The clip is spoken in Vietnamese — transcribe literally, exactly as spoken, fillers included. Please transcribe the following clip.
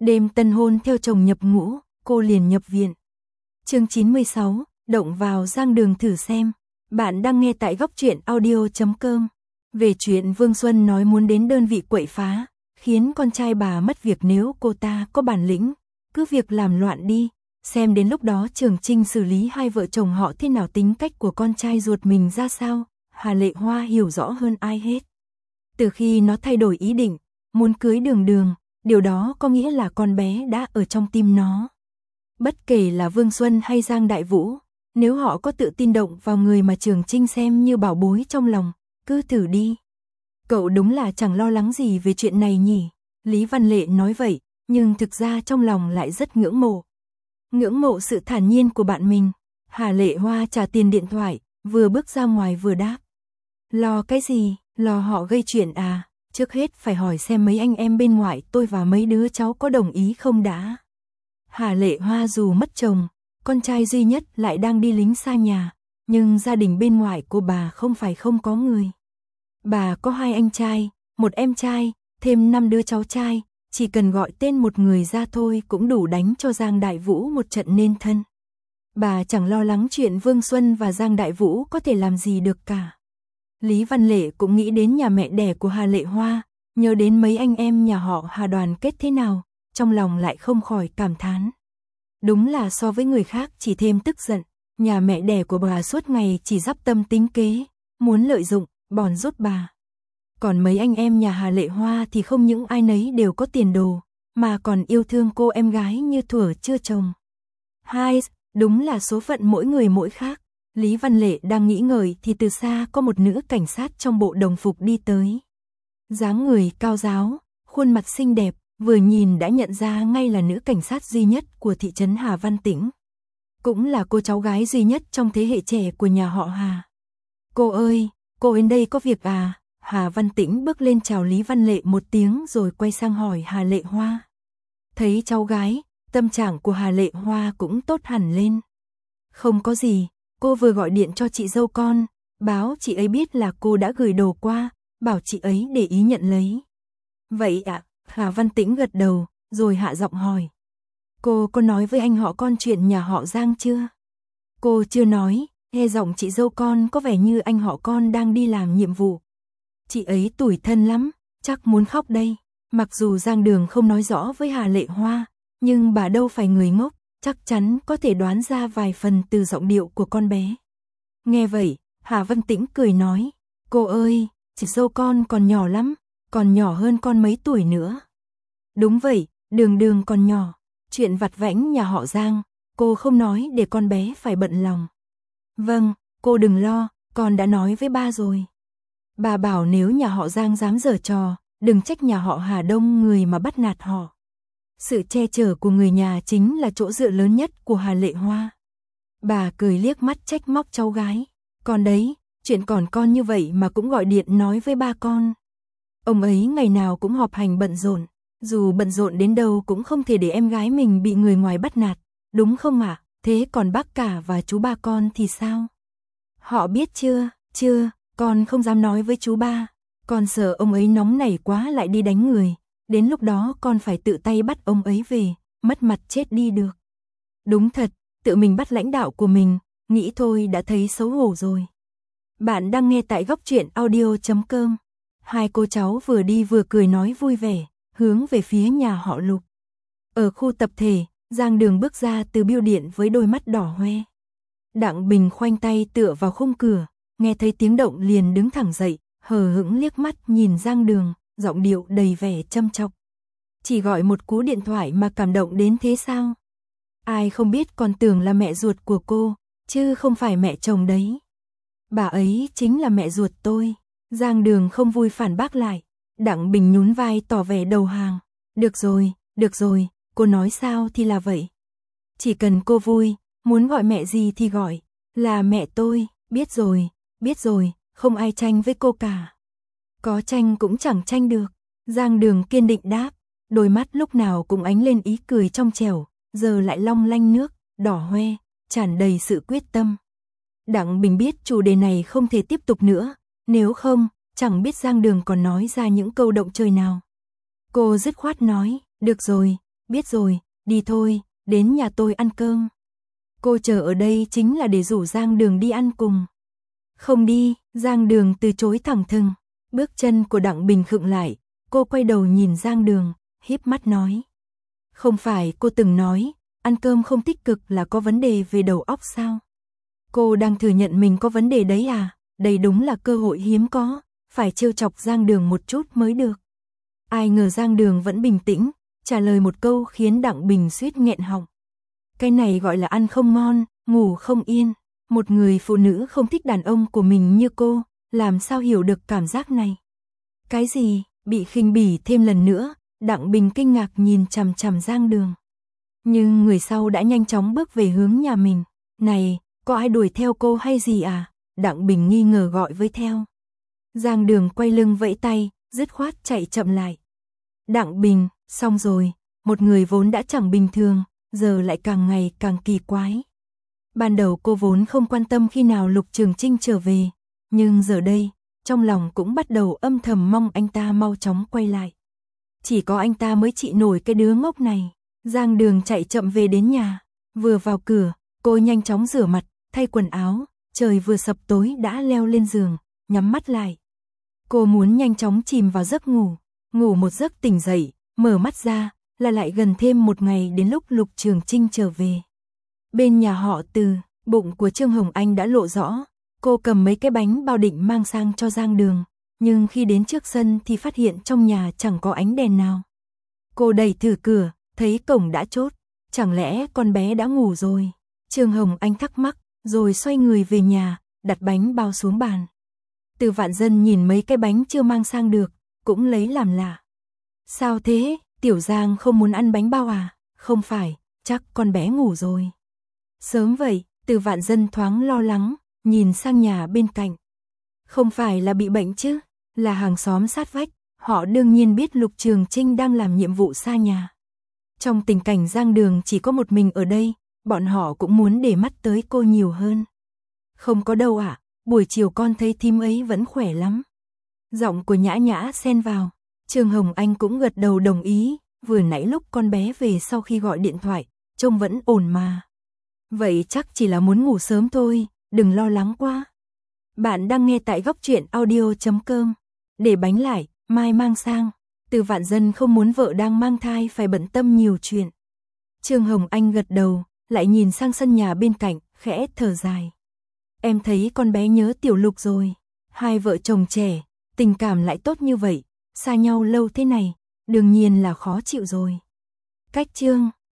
Đêm tân hôn theo chồng nhập ngũ, cô liền nhập viện. Chương chín mươi sáu, động vào Giang Đường thử xem. Bạn đang nghe tại góc truyện audio chấm com. Về chuyện Vương Xuân nói muốn đến đơn vị quậy phá, khiến con trai bà mất việc nếu cô ta có bản lĩnh, cứ việc làm loạn đi, xem đến lúc đó Trường Trinh xử lý hai vợ chồng họ thế nào, tính cách của con trai ruột mình ra sao, Hà Lệ Hoa hiểu rõ hơn ai hết. Từ khi nó thay đổi ý định, muốn cưới Đường Đường, điều đó có nghĩa là con bé đã ở trong tim nó. Bất kể là Vương Xuân hay Giang Đại Vũ, nếu họ có tự tin động vào người mà Trường Trinh xem như bảo bối trong lòng, cứ thử đi. Cậu đúng là chẳng lo lắng gì về chuyện này nhỉ? Lý Văn Lệ nói vậy, nhưng thực ra trong lòng lại rất ngưỡng mộ. Ngưỡng mộ sự thản nhiên của bạn mình. Hà Lệ Hoa trả tiền điện thoại, vừa bước ra ngoài vừa đáp. Lo cái gì, lo họ gây chuyện à? Trước hết phải hỏi xem mấy anh em bên ngoài tôi và mấy đứa cháu có đồng ý không đã. Hà Lệ Hoa dù mất chồng, con trai duy nhất lại đang đi lính xa nhà, nhưng gia đình bên ngoài của bà không phải không có người. Bà có hai anh trai, một em trai, thêm năm đứa cháu trai, chỉ cần gọi tên một người ra thôi cũng đủ đánh cho Giang Đại Vũ một trận nên thân. Bà chẳng lo lắng chuyện Vương Xuân và Giang Đại Vũ có thể làm gì được cả. Lý Văn Lệ cũng nghĩ đến nhà mẹ đẻ của Hà Lệ Hoa, nhớ đến mấy anh em nhà họ Hà đoàn kết thế nào, trong lòng lại không khỏi cảm thán. Đúng là so với người khác chỉ thêm tức giận, nhà mẹ đẻ của bà suốt ngày chỉ dắp tâm tính kế, muốn lợi dụng, bòn rút bà. Còn mấy anh em nhà Hà Lệ Hoa thì không những ai nấy đều có tiền đồ, mà còn yêu thương cô em gái như thuở chưa chồng. Hai, đúng là số phận mỗi người mỗi khác. Lý Văn Lệ đang nghĩ ngợi thì từ xa có một nữ cảnh sát trong bộ đồng phục đi tới. Dáng người cao ráo, khuôn mặt xinh đẹp, vừa nhìn đã nhận ra ngay là nữ cảnh sát duy nhất của thị trấn Hà Văn Tĩnh. Cũng là cô cháu gái duy nhất trong thế hệ trẻ của nhà họ Hà. Cô ơi, cô đến đây có việc à? Hà Văn Tĩnh bước lên chào Lý Văn Lệ một tiếng rồi quay sang hỏi Hà Lệ Hoa. Thấy cháu gái, tâm trạng của Hà Lệ Hoa cũng tốt hẳn lên. Không có gì, cô vừa gọi điện cho chị dâu con, báo chị ấy biết là cô đã gửi đồ qua, bảo chị ấy để ý nhận lấy. Vậy ạ, à? Hà Văn Tĩnh gật đầu, rồi hạ giọng hỏi. Cô có nói với anh họ con chuyện nhà họ Giang chưa? Cô chưa nói, nghe giọng chị dâu con có vẻ như anh họ con đang đi làm nhiệm vụ. Chị ấy tủi thân lắm, chắc muốn khóc đây. Mặc dù Giang Đường không nói rõ với Hà Lệ Hoa, nhưng bà đâu phải người ngốc, chắc chắn có thể đoán ra vài phần từ giọng điệu của con bé. Nghe vậy, Hà Văn Tĩnh cười nói, cô ơi, chị dâu con còn nhỏ lắm, còn nhỏ hơn con mấy tuổi nữa. Đúng vậy, Đường Đường còn nhỏ, chuyện vặt vãnh nhà họ Giang, cô không nói để con bé phải bận lòng. Vâng, cô đừng lo, con đã nói với ba rồi. Bà bảo nếu nhà họ Giang dám giở trò, đừng trách nhà họ Hà đông người mà bắt nạt họ. Sự che chở của người nhà chính là chỗ dựa lớn nhất của Hà Lệ Hoa. Bà cười liếc mắt trách móc cháu gái. Còn đấy, chuyện còn con như vậy mà cũng gọi điện nói với ba con. Ông ấy ngày nào cũng họp hành bận rộn, dù bận rộn đến đâu cũng không thể để em gái mình bị người ngoài bắt nạt, đúng không ạ? À? Thế còn bác cả và chú ba con thì sao? Họ biết chưa? Chưa, con không dám nói với chú ba, con sợ ông ấy nóng nảy quá lại đi đánh người, đến lúc đó con phải tự tay bắt ông ấy về, mất mặt chết đi được. Đúng thật, tự mình bắt lãnh đạo của mình, nghĩ thôi đã thấy xấu hổ rồi. Bạn đang nghe tại góc truyện audio chấm com. Hai cô cháu vừa đi vừa cười nói vui vẻ, hướng về phía nhà họ Lục. Ở khu tập thể, Giang Đường bước ra từ bưu điện với đôi mắt đỏ hoe. Đặng Bình khoanh tay tựa vào khung cửa, nghe thấy tiếng động liền đứng thẳng dậy, hờ hững liếc mắt nhìn Giang Đường, giọng điệu đầy vẻ châm chọc. Chỉ gọi một cú điện thoại mà cảm động đến thế sao? Ai không biết còn tưởng là mẹ ruột của cô, chứ không phải mẹ chồng đấy. Bà ấy chính là mẹ ruột tôi. Giang Đường không vui phản bác lại. Đặng Bình nhún vai tỏ vẻ đầu hàng. Được rồi, được rồi, cô nói sao thì là vậy. Chỉ cần cô vui, muốn gọi mẹ gì thì gọi, là mẹ tôi, biết rồi, biết rồi, không ai tranh với cô cả. Có tranh cũng chẳng tranh được. Giang Đường kiên định đáp, đôi mắt lúc nào cũng ánh lên ý cười trong trẻo, giờ lại long lanh nước, đỏ hoe, tràn đầy sự quyết tâm. Đặng Bình biết chủ đề này không thể tiếp tục nữa, nếu không, chẳng biết Giang Đường còn nói ra những câu động trời nào. Cô dứt khoát nói, được rồi, biết rồi, đi thôi, đến nhà tôi ăn cơm. Cô chờ ở đây chính là để rủ Giang Đường đi ăn cùng. Không đi, Giang Đường từ chối thẳng thừng. Bước chân của Đặng Bình khựng lại, cô quay đầu nhìn Giang Đường, híp mắt nói. Không phải cô từng nói, ăn cơm không tích cực là có vấn đề về đầu óc sao? Cô đang thừa nhận mình có vấn đề đấy à? Đây đúng là cơ hội hiếm có, phải trêu chọc Giang Đường một chút mới được. Ai ngờ Giang Đường vẫn bình tĩnh, trả lời một câu khiến Đặng Bình suýt nghẹn họng. Cái này gọi là ăn không ngon, ngủ không yên. Một người phụ nữ không thích đàn ông của mình như cô, làm sao hiểu được cảm giác này? Cái gì? Bị khinh bỉ thêm lần nữa, Đặng Bình kinh ngạc nhìn chằm chằm Giang Đường. Nhưng người sau đã nhanh chóng bước về hướng nhà mình. Này, có ai đuổi theo cô hay gì à? Đặng Bình nghi ngờ gọi với theo. Giang Đường quay lưng vẫy tay, dứt khoát chạy chậm lại. Đặng Bình, xong rồi, một người vốn đã chẳng bình thường, giờ lại càng ngày càng kỳ quái. Ban đầu cô vốn không quan tâm khi nào Lục Trường Chinh trở về, nhưng giờ đây, trong lòng cũng bắt đầu âm thầm mong anh ta mau chóng quay lại. Chỉ có anh ta mới trị nổi cái đứa ngốc này. Giang Đường chạy chậm về đến nhà, vừa vào cửa, cô nhanh chóng rửa mặt, thay quần áo, trời vừa sập tối đã leo lên giường, nhắm mắt lại. Cô muốn nhanh chóng chìm vào giấc ngủ, ngủ một giấc tỉnh dậy, mở mắt ra, là lại gần thêm một ngày đến lúc Lục Trường Chinh trở về. Bên nhà họ Từ, bụng của Trương Hồng Anh đã lộ rõ, cô cầm mấy cái bánh bao định mang sang cho Giang Đường, nhưng khi đến trước sân thì phát hiện trong nhà chẳng có ánh đèn nào. Cô đẩy thử cửa, thấy cổng đã chốt, chẳng lẽ con bé đã ngủ rồi? Trương Hồng Anh thắc mắc, rồi xoay người về nhà, đặt bánh bao xuống bàn. Từ Vạn Dân nhìn mấy cái bánh chưa mang sang được, cũng lấy làm lạ. Sao thế, Tiểu Giang không muốn ăn bánh bao à? Không phải, chắc con bé ngủ rồi. Sớm vậy, Từ Vạn Dân thoáng lo lắng, nhìn sang nhà bên cạnh. Không phải là bị bệnh chứ, là hàng xóm sát vách, họ đương nhiên biết Lục Trường Chinh đang làm nhiệm vụ xa nhà. Trong tình cảnh Giang Đường chỉ có một mình ở đây, bọn họ cũng muốn để mắt tới cô nhiều hơn. Không có đâu ạ, buổi chiều con thấy thím ấy vẫn khỏe lắm. Giọng của Nhã Nhã xen vào, Trương Hồng Anh cũng gật đầu đồng ý, vừa nãy lúc con bé về sau khi gọi điện thoại, trông vẫn ổn mà. Vậy chắc chỉ là muốn ngủ sớm thôi, đừng lo lắng quá. Bạn đang nghe tại góc truyện audio chấm com. Để bánh lại, mai mang sang. Từ Vạn Dân không muốn vợ đang mang thai phải bận tâm nhiều chuyện. Trương Hồng Anh gật đầu, lại nhìn sang sân nhà bên cạnh, khẽ thở dài. Em thấy con bé nhớ Tiểu Lục rồi. Hai vợ chồng trẻ, tình cảm lại tốt như vậy, xa nhau lâu thế này, đương nhiên là khó chịu rồi. Cách chương